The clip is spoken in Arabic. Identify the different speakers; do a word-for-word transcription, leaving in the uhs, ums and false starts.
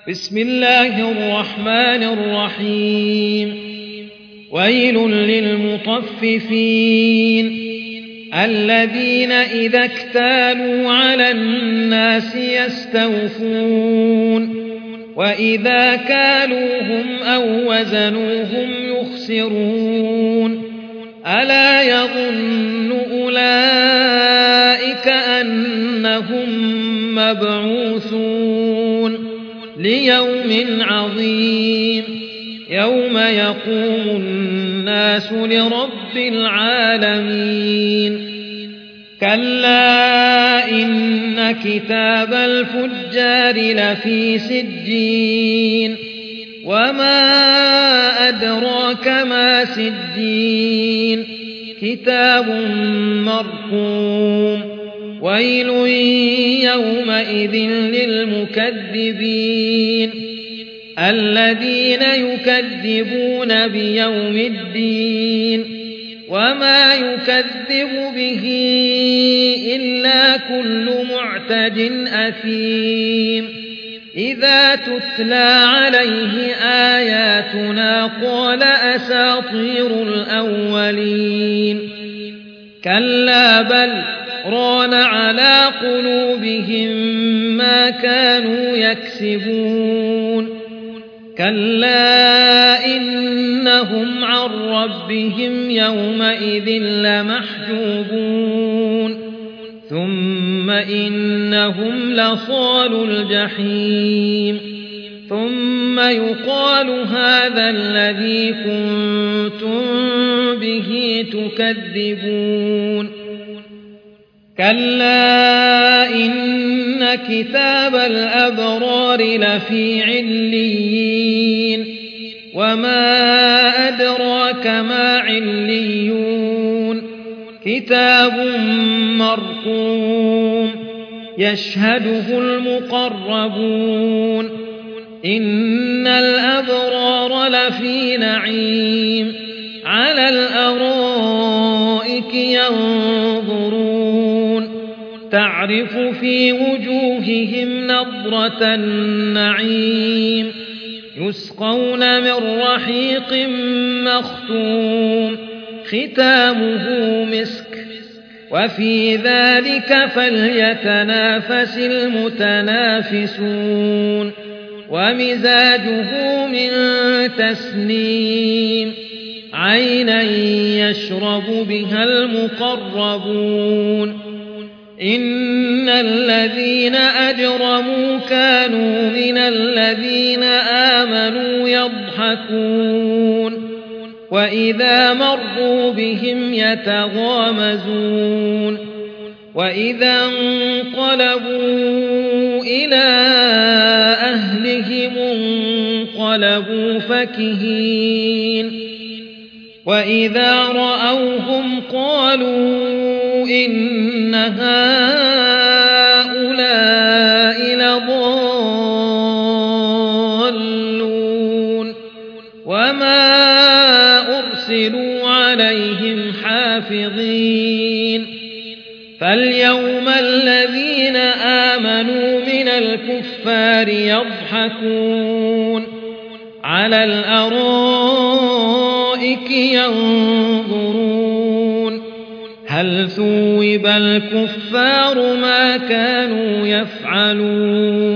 Speaker 1: بسم الله الرحمن الرحيم ويل للمطففين الذين إذا اكتالوا على الناس يستوفون وإذا كالوهم أو وزنوهم يخسرون ألا يظن أولئك أنهم مبعوثون ليوم عظيم يوم يقوم الناس لرب العالمين كلا إن كتاب الفجار لفي سجين وما أدراك ما سجين كتاب مرقوم ويل يومئذ للمكذبين الذين يكذبون بيوم الدين وما يكذب به إلا كل معتد أثيم إذا تتلى عليه آياتنا قال أساطير الأولين كلا بل ران على قلوبهم ما كانوا يكسبون كلا إنهم عن ربهم يومئذ لمحجوبون ثم إنهم لصالوا الجحيم ثم يقال هذا الذي كنتم به تكذبون كلا إن كتاب الأبرار لفي عليين وما أدراك ما عليون كتاب مرقوم يشهده المقربون إن الأبرار لفي نعيم على الأرائك ينظرون تعرف في وجوههم نضرة النعيم يسقون من رحيق مختوم ختامه مسك وفي ذلك فليتنافس المتنافسون ومزاجه من تسنيم عينا يشرب بها المقربون إن الذين أجرموا كانوا من الذين آمنوا يضحكون وإذا مروا بهم يتغامزون وإذا انقلبوا إلى أهلهم انقلبوا فكهين وإذا رأوهم قالوا إن هؤلاء لضالون وما أرسلوا عليهم حافظين فاليوم الذين آمنوا من الكفار يضحكون على الأرائك ينظرون هل ثوب الكفار ما كانوا يفعلون